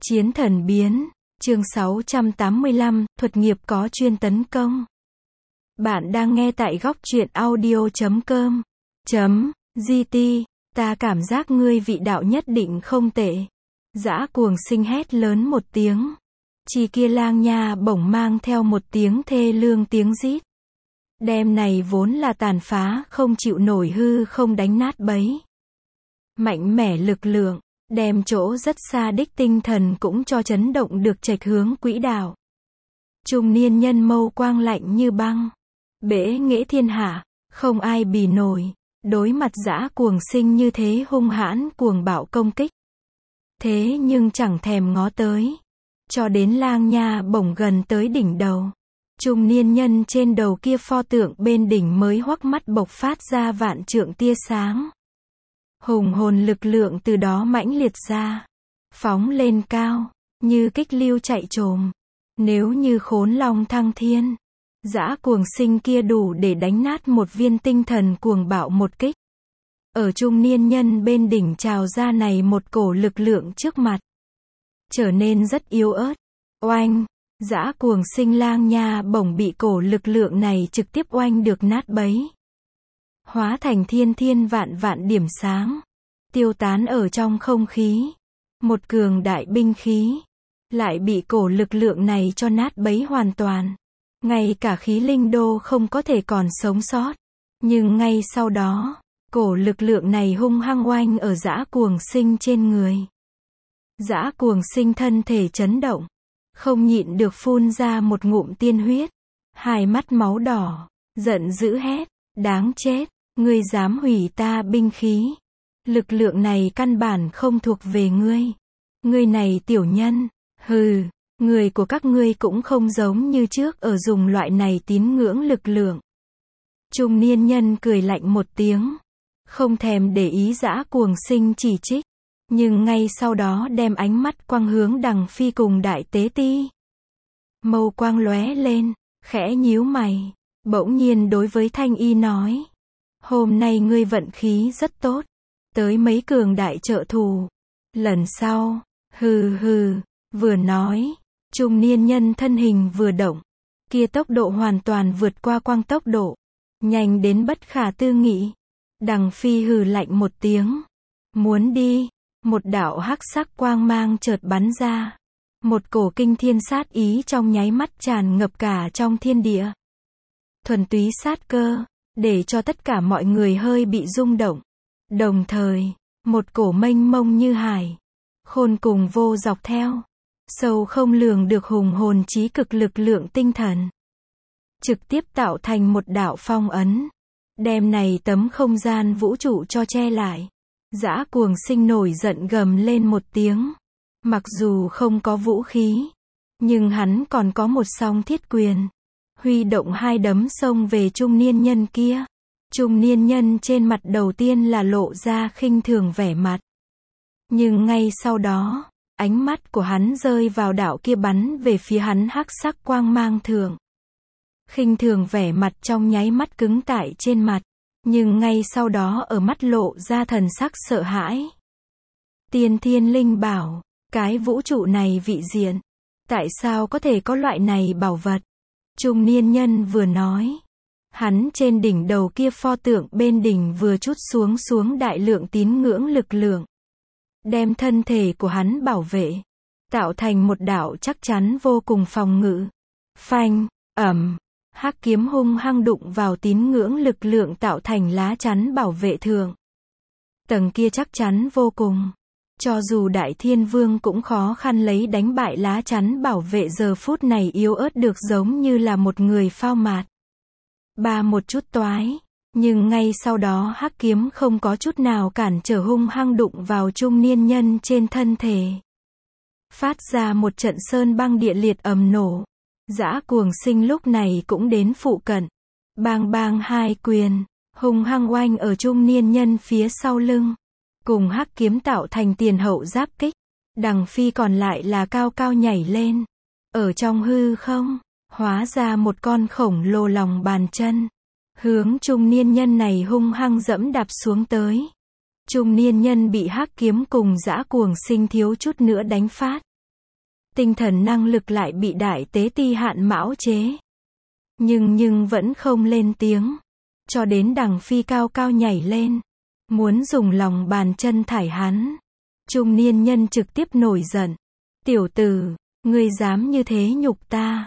Chiến thần biến, chương 685, thuật nghiệp có chuyên tấn công. Bạn đang nghe tại góc truyện audio.com. GT, ta cảm giác ngươi vị đạo nhất định không tệ. Dã cuồng sinh hét lớn một tiếng. Chỉ kia lang nha bổng mang theo một tiếng thê lương tiếng rít. Đem này vốn là tàn phá không chịu nổi hư không đánh nát bấy. Mạnh mẽ lực lượng, đem chỗ rất xa đích tinh thần cũng cho chấn động được chệch hướng quỹ đạo. Trung niên nhân mâu quang lạnh như băng. Bể nghệ thiên hạ, không ai bì nổi. Đối mặt dã cuồng sinh như thế hung hãn cuồng bạo công kích. Thế nhưng chẳng thèm ngó tới. Cho đến lang nha bổng gần tới đỉnh đầu. Trung niên nhân trên đầu kia pho tượng bên đỉnh mới hoắc mắt bộc phát ra vạn trượng tia sáng. Hùng hồn lực lượng từ đó mãnh liệt ra. Phóng lên cao, như kích lưu chạy trồm. Nếu như khốn long thăng thiên. Dã cuồng sinh kia đủ để đánh nát một viên tinh thần cuồng bạo một kích. Ở trung niên nhân bên đỉnh trào ra này một cổ lực lượng trước mặt. Trở nên rất yếu ớt. Oanh! Dã cuồng sinh lang nha bổng bị cổ lực lượng này trực tiếp oanh được nát bấy. Hóa thành thiên thiên vạn vạn điểm sáng. Tiêu tán ở trong không khí. Một cường đại binh khí. Lại bị cổ lực lượng này cho nát bấy hoàn toàn. Ngay cả khí linh đô không có thể còn sống sót. Nhưng ngay sau đó, cổ lực lượng này hung hăng oanh ở dã cuồng sinh trên người. Dã cuồng sinh thân thể chấn động. Không nhịn được phun ra một ngụm tiên huyết. Hai mắt máu đỏ. Giận dữ hét. Đáng chết. Ngươi dám hủy ta binh khí. Lực lượng này căn bản không thuộc về ngươi. Ngươi này tiểu nhân. Hừ. Người của các ngươi cũng không giống như trước ở dùng loại này tín ngưỡng lực lượng. Trung niên nhân cười lạnh một tiếng. Không thèm để ý dã cuồng sinh chỉ trích. Nhưng ngay sau đó đem ánh mắt quang hướng Đằng Phi cùng đại tế ti. Mâu quang lóe lên, khẽ nhíu mày. Bỗng nhiên đối với Thanh Y nói. Hôm nay ngươi vận khí rất tốt. Tới mấy cường đại trợ thù. Lần sau, hừ hừ, vừa nói. Trung niên nhân thân hình vừa động. Kia tốc độ hoàn toàn vượt qua quang tốc độ. Nhanh đến bất khả tư nghị. Đằng Phi hừ lạnh một tiếng. Muốn đi. Một đạo hắc sắc quang mang chợt bắn ra. Một cổ kinh thiên sát ý trong nháy mắt tràn ngập cả trong thiên địa. Thuần túy sát cơ. Để cho tất cả mọi người hơi bị rung động. Đồng thời, một cổ mênh mông như hải. Khôn cùng vô dọc theo. Sâu không lường được hùng hồn trí cực lực lượng tinh thần. Trực tiếp tạo thành một đạo phong ấn. Đem này tấm không gian vũ trụ cho che lại. Dã cuồng sinh nổi giận gầm lên một tiếng. Mặc dù không có vũ khí. Nhưng hắn còn có một song thiết quyền. Huy động hai đấm xông về trung niên nhân kia. Trung niên nhân trên mặt đầu tiên là lộ ra khinh thường vẻ mặt. Nhưng ngay sau đó. Ánh mắt của hắn rơi vào đạo kia bắn về phía hắn hắc sắc quang mang thượng. Khinh thường vẻ mặt trong nháy mắt cứng tại trên mặt. Nhưng ngay sau đó ở mắt lộ ra thần sắc sợ hãi. Tiên thiên linh bảo. Cái vũ trụ này vị diện. Tại sao có thể có loại này bảo vật? Trung niên nhân vừa nói. Hắn trên đỉnh đầu kia pho tượng bên đỉnh vừa chút xuống đại lượng tín ngưỡng lực lượng. Đem thân thể của hắn bảo vệ. Tạo thành một đạo chắc chắn vô cùng phòng ngự. Phanh, ầm. Hắc kiếm hung hăng đụng vào tín ngưỡng lực lượng tạo thành lá chắn bảo vệ thượng. Tầng kia chắc chắn vô cùng. Cho dù Đại Thiên Vương cũng khó khăn lấy đánh bại lá chắn bảo vệ giờ phút này yếu ớt được giống như là một người phao mạt. Ba một chút toái. Nhưng ngay sau đó hắc kiếm không có chút nào cản trở hung hăng đụng vào trung niên nhân trên thân thể. Phát ra một trận sơn băng địa liệt ầm nổ. Dã cuồng sinh lúc này cũng đến phụ cận. Bang bang hai quyền, hung hăng oanh ở trung niên nhân phía sau lưng. Cùng hắc kiếm tạo thành tiền hậu giáp kích. Đằng Phi còn lại là cao cao nhảy lên. Ở trong hư không, hóa ra một con khổng lồ lòng bàn chân. Hướng trung niên nhân này hung hăng dẫm đạp xuống tới. Trung niên nhân bị hắc kiếm cùng dã cuồng sinh thiếu chút nữa đánh phát. tinh thần năng lực lại bị Đại Tế Ti hạn mão chế. Nhưng vẫn không lên tiếng. Cho đến Đằng Phi cao cao nhảy lên, muốn dùng lòng bàn chân thải hắn. Trung niên nhân trực tiếp nổi giận. Tiểu tử, ngươi dám như thế nhục ta.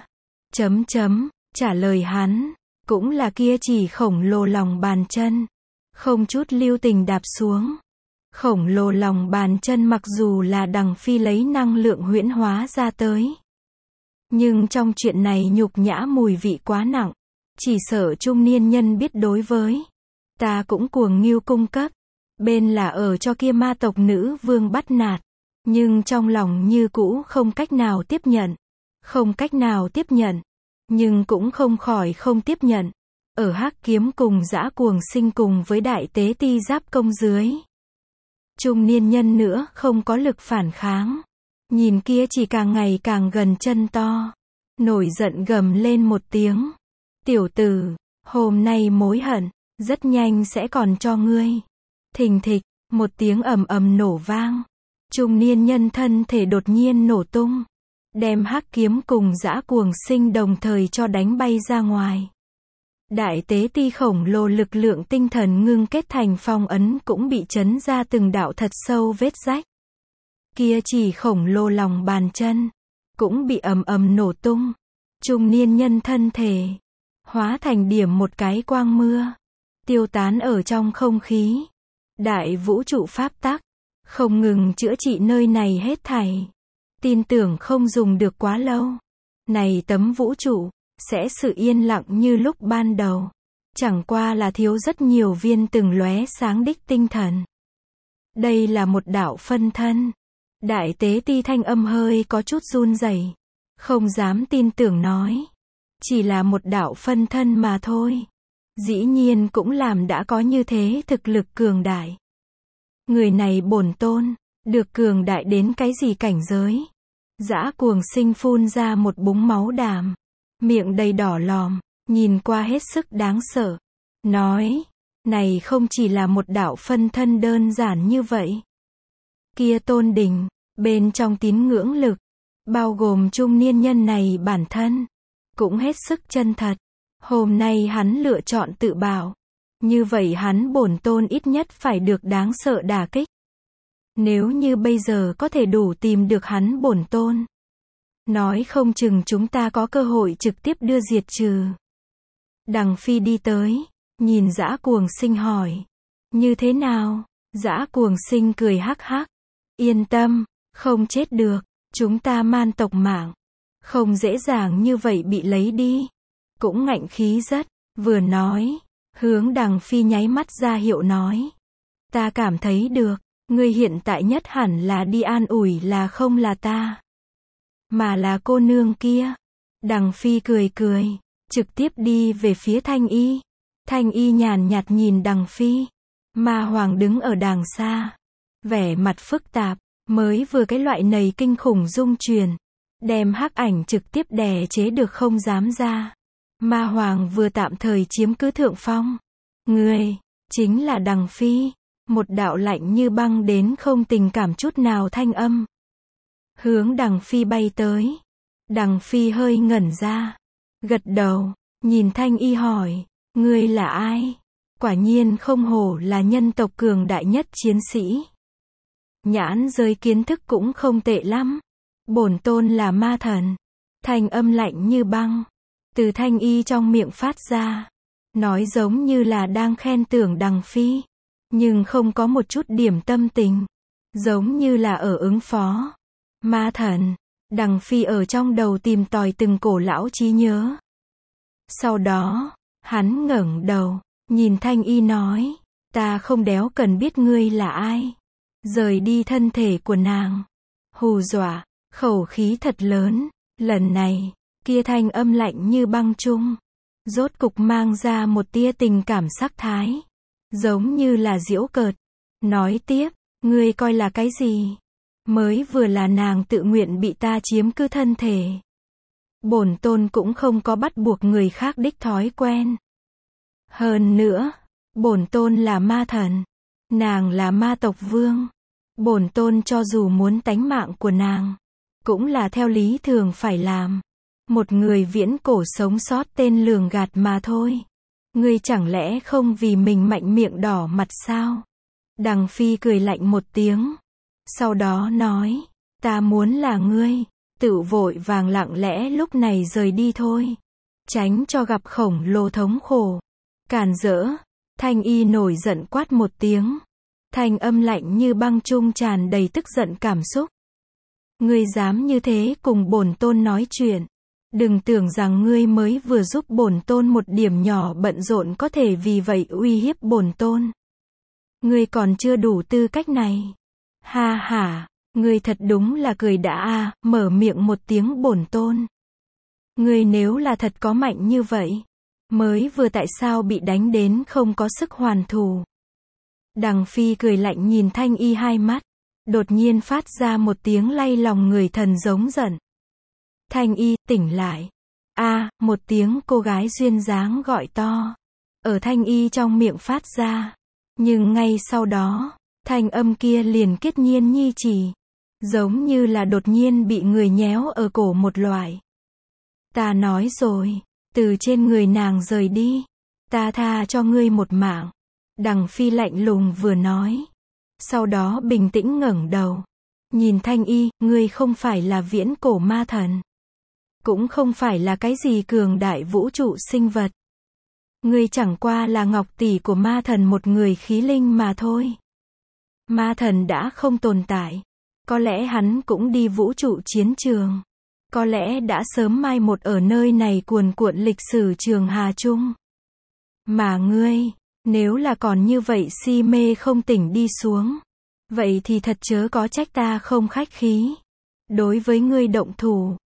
Trả lời hắn, cũng là kia chỉ khổng lồ lòng bàn chân. Không chút lưu tình đạp xuống. Khổng lồ lòng bàn chân mặc dù là Đằng Phi lấy năng lượng huyễn hóa ra tới. Nhưng trong chuyện này nhục nhã mùi vị quá nặng. Chỉ sợ trung niên nhân biết đối với ta cũng cuồng ngưu cung cấp. Bên là ở cho kia ma tộc nữ vương bắt nạt. Nhưng trong lòng như cũ không cách nào tiếp nhận. Không cách nào tiếp nhận. Nhưng cũng không khỏi không tiếp nhận. Ở Hắc Kiếm cùng Dã Cuồng Sinh cùng với Đại Tế Ti giáp công dưới. Trung niên nhân nữa không có lực phản kháng. Nhìn kia chỉ càng ngày càng gần chân to. Nổi giận gầm lên một tiếng. Tiểu tử, hôm nay mối hận, rất nhanh sẽ còn cho ngươi. Thình thịch, một tiếng ầm ầm nổ vang. Trung niên nhân thân thể đột nhiên nổ tung. Đem Hắc Kiếm cùng Dã Cuồng Sinh đồng thời cho đánh bay ra ngoài. Đại Tế Ti khổng lồ lực lượng tinh thần ngưng kết thành phong ấn cũng bị chấn ra từng đạo thật sâu vết rách. Kia chỉ khổng lồ lòng bàn chân, cũng bị ầm ầm nổ tung. Trung niên nhân thân thể, hóa thành điểm một cái quang mưa, tiêu tán ở trong không khí. Đại vũ trụ pháp tắc, không ngừng chữa trị nơi này hết thảy. Tin tưởng không dùng được quá lâu. Này tấm vũ trụ, sẽ sự yên lặng như lúc ban đầu. Chẳng qua là thiếu rất nhiều viên từng lóe sáng đích tinh thần. Đây là một đạo phân thân. Đại Tế Ti thanh âm hơi có chút run rẩy, không dám tin tưởng nói. Chỉ là một đạo phân thân mà thôi. Dĩ nhiên cũng làm đã có như thế thực lực cường đại. Người này bổn tôn, được cường đại đến cái gì cảnh giới? Dã Cuồng Sinh phun ra một búng máu đàm. Miệng đầy đỏ lòm, nhìn qua hết sức đáng sợ. Nói, này không chỉ là một đạo phân thân đơn giản như vậy. Kia tôn đình, bên trong tín ngưỡng lực, bao gồm trung niên nhân này bản thân, cũng hết sức chân thật. Hôm nay hắn lựa chọn tự bảo. Như vậy hắn bổn tôn ít nhất phải được đáng sợ đả kích. Nếu như bây giờ có thể đủ tìm được hắn bổn tôn, nói không chừng chúng ta có cơ hội trực tiếp đưa diệt trừ. Đằng Phi đi tới, nhìn Dã Cuồng Sinh hỏi. Như thế nào? Dã Cuồng Sinh cười hắc hắc. Yên tâm, không chết được. Chúng ta man tộc mạng. Không dễ dàng như vậy bị lấy đi. Cũng ngạnh khí rất. Vừa nói, hướng Đằng Phi nháy mắt ra hiệu nói. Ta cảm thấy được, ngươi hiện tại nhất hẳn là đi an ủi là không là ta, mà là cô nương kia. Đằng Phi cười cười, trực tiếp đi về phía Thanh Y. Thanh Y nhàn nhạt nhìn Đằng Phi. Ma Hoàng đứng ở đàng xa, vẻ mặt phức tạp, mới vừa cái loại này kinh khủng dung truyền, đem hắc ảnh trực tiếp đè chế được không dám ra. Ma Hoàng vừa tạm thời chiếm cứ thượng phong. Người, chính là Đằng Phi. Một đạo lạnh như băng đến không tình cảm chút nào thanh âm. Hướng Đằng Phi bay tới. Đằng Phi hơi ngẩn ra. Gật đầu, nhìn Thanh Y hỏi. Ngươi là ai? Quả nhiên không hổ là nhân tộc cường đại nhất chiến sĩ. Nhãn giới kiến thức cũng không tệ lắm. Bổn tôn là ma thần. Thanh âm lạnh như băng. Từ Thanh Y trong miệng phát ra. Nói giống như là đang khen tưởng Đằng Phi. Nhưng không có một chút điểm tâm tình. Giống như là ở ứng phó. Ma thần. Đằng Phi ở trong đầu tìm tòi từng cổ lão trí nhớ. Sau đó, hắn ngẩng đầu, nhìn Thanh Y nói. Ta không đéo cần biết ngươi là ai. Rời đi thân thể của nàng. Hù dọa, khẩu khí thật lớn. Lần này, kia thanh âm lạnh như băng chung. Rốt cục mang ra một tia tình cảm sắc thái. Giống như là giễu cợt. Nói tiếp, ngươi coi là cái gì? Mới vừa là nàng tự nguyện bị ta chiếm cứ thân thể. Bổn tôn cũng không có bắt buộc người khác đích thói quen. Hơn nữa, bổn tôn là ma thần. Nàng là ma tộc vương. Bổn tôn cho dù muốn tánh mạng của nàng, cũng là theo lý thường phải làm. Một người viễn cổ sống sót tên lường gạt mà thôi. Ngươi chẳng lẽ không vì mình mạnh miệng đỏ mặt sao? Đằng Phi cười lạnh một tiếng. Sau đó nói, ta muốn là ngươi. Tự vội vàng lặng lẽ lúc này rời đi thôi. Tránh cho gặp khổng lồ thống khổ. Càn rỡ. Thanh Y nổi giận quát một tiếng. Thanh âm lạnh như băng trung tràn đầy tức giận cảm xúc. Ngươi dám như thế cùng bổn tôn nói chuyện. Đừng tưởng rằng ngươi mới vừa giúp bổn tôn một điểm nhỏ bận rộn có thể vì vậy uy hiếp bổn tôn. Ngươi còn chưa đủ tư cách này. Ha ha, ngươi thật đúng là cười đã a, mở miệng một tiếng bổn tôn. Ngươi nếu là thật có mạnh như vậy, mới vừa tại sao bị đánh đến không có sức hoàn thù. Đằng Phi cười lạnh nhìn Thanh Y hai mắt, đột nhiên phát ra một tiếng lay lòng người thần giống giận. Thanh Y, tỉnh lại. A, một tiếng cô gái duyên dáng gọi to. Ở Thanh Y trong miệng phát ra. Nhưng ngay sau đó, thanh âm kia liền kết nhiên nhi chỉ. Giống như là đột nhiên bị người nhéo ở cổ một loại. Ta nói rồi, từ trên người nàng rời đi. Ta tha cho ngươi một mạng. Đằng Phi lạnh lùng vừa nói. Sau đó bình tĩnh ngẩng đầu. Nhìn Thanh Y, ngươi không phải là viễn cổ ma thần. Cũng không phải là cái gì cường đại vũ trụ sinh vật. Ngươi chẳng qua là ngọc tỷ của ma thần một người khí linh mà thôi. Ma thần đã không tồn tại. Có lẽ hắn cũng đi vũ trụ chiến trường. Có lẽ đã sớm mai một ở nơi này cuồn cuộn lịch sử trường hà chung. Mà ngươi, nếu là còn như vậy si mê không tỉnh đi xuống, vậy thì thật chớ có trách ta không khách khí. Đối với ngươi động thủ.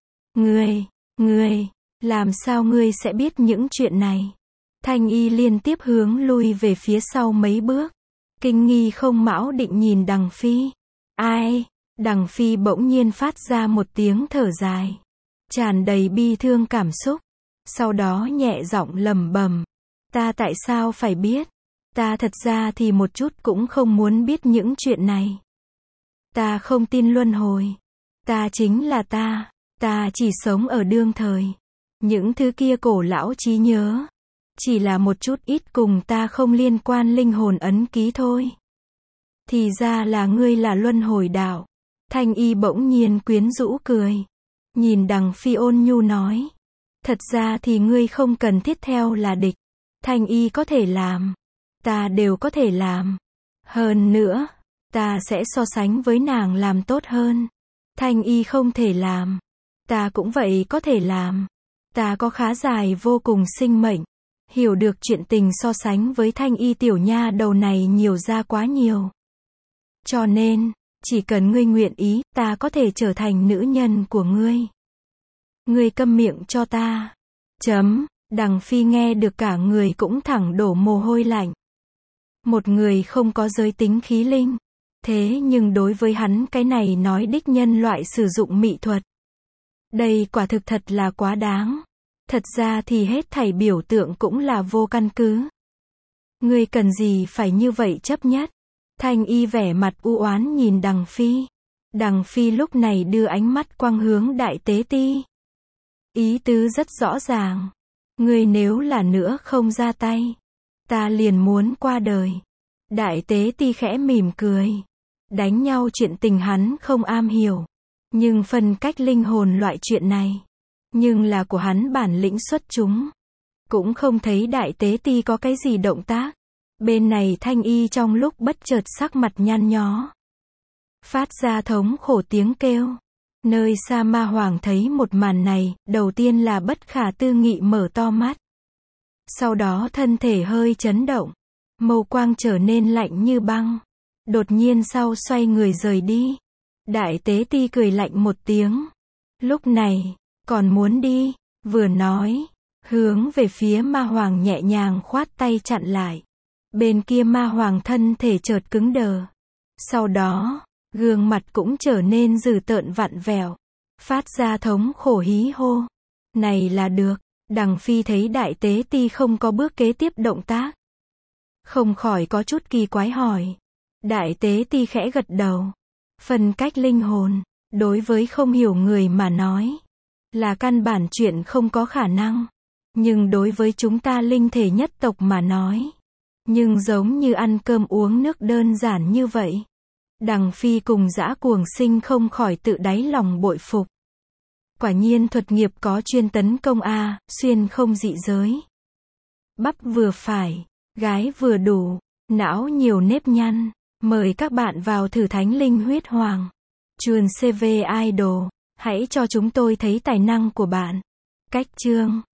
Ngươi, làm sao ngươi sẽ biết những chuyện này? Thanh Y liên tiếp hướng lui về phía sau mấy bước. Kinh nghi không mão định nhìn Đằng Phi. Ai? Đằng Phi bỗng nhiên phát ra một tiếng thở dài. Tràn đầy bi thương cảm xúc. Sau đó nhẹ giọng lẩm bẩm. Ta tại sao phải biết? Ta thật ra thì một chút cũng không muốn biết những chuyện này. Ta không tin luân hồi. Ta chính là ta. Ta chỉ sống ở đương thời. Những thứ kia cổ lão trí nhớ. Chỉ là một chút ít cùng ta không liên quan linh hồn ấn ký thôi. Thì ra là ngươi là luân hồi đạo. Thanh Y bỗng nhiên quyến rũ cười. Nhìn Đằng Phi ôn nhu nói. Thật ra thì ngươi không cần thiết theo là địch. Thanh Y có thể làm. Ta đều có thể làm. Hơn nữa, ta sẽ so sánh với nàng làm tốt hơn. Thanh Y không thể làm. Ta cũng vậy có thể làm. Ta có khá dài vô cùng sinh mệnh. Hiểu được chuyện tình so sánh với Thanh Y tiểu nha đầu này nhiều ra quá nhiều. Cho nên, chỉ cần ngươi nguyện ý, ta có thể trở thành nữ nhân của ngươi. Ngươi câm miệng cho ta. Đằng Phi nghe được cả người cũng thẳng đổ mồ hôi lạnh. Một người không có giới tính khí linh. Thế nhưng đối với hắn cái này nói đích nhân loại sử dụng mỹ thuật. Đây quả thực thật là quá đáng. Thật ra thì hết thảy biểu tượng cũng là vô căn cứ. Ngươi cần gì phải như vậy chấp nhất? Thanh Y vẻ mặt u oán nhìn Đằng Phi. Đằng Phi lúc này đưa ánh mắt quang hướng Đại Tế Ti. Ý tứ rất rõ ràng. Ngươi nếu là nữa không ra tay, ta liền muốn qua đời. Đại Tế Ti khẽ mỉm cười. Đánh nhau chuyện tình hắn không am hiểu. Nhưng phân cách linh hồn loại chuyện này. Nhưng là của hắn bản lĩnh xuất chúng. Cũng không thấy Đại Tế Ti có cái gì động tác. Bên này Thanh Y trong lúc bất chợt sắc mặt nhăn nhó. Phát ra thống khổ tiếng kêu. Nơi xa Ma Hoàng thấy một màn này, đầu tiên là bất khả tư nghị mở to mắt. Sau đó thân thể hơi chấn động. Mâu quang trở nên lạnh như băng. Đột nhiên sau xoay người rời đi. Đại Tế Ti cười lạnh một tiếng. Lúc này, còn muốn đi, vừa nói, hướng về phía Ma Hoàng nhẹ nhàng khoát tay chặn lại. Bên kia Ma Hoàng thân thể chợt cứng đờ. Sau đó, gương mặt cũng trở nên dữ tợn vặn vẹo. Phát ra thống khổ hí hô. Này là được. Đằng Phi thấy Đại Tế Ti không có bước kế tiếp động tác. Không khỏi có chút kỳ quái hỏi. Đại Tế Ti khẽ gật đầu. Phân cách linh hồn. Đối với không hiểu người mà nói, là căn bản chuyện không có khả năng. Nhưng đối với chúng ta linh thể nhất tộc mà nói, nhưng giống như ăn cơm uống nước đơn giản như vậy. Đằng Phi cùng Dã Cuồng Sinh không khỏi tự đáy lòng bội phục. Quả nhiên thuật nghiệp có chuyên tấn công a, xuyên không dị giới. Bắp vừa phải, gái vừa đủ, não nhiều nếp nhăn. Mời các bạn vào thử Thánh Linh Huyết Hoàng. Chuồn CV Idol, hãy cho chúng tôi thấy tài năng của bạn. Cách chương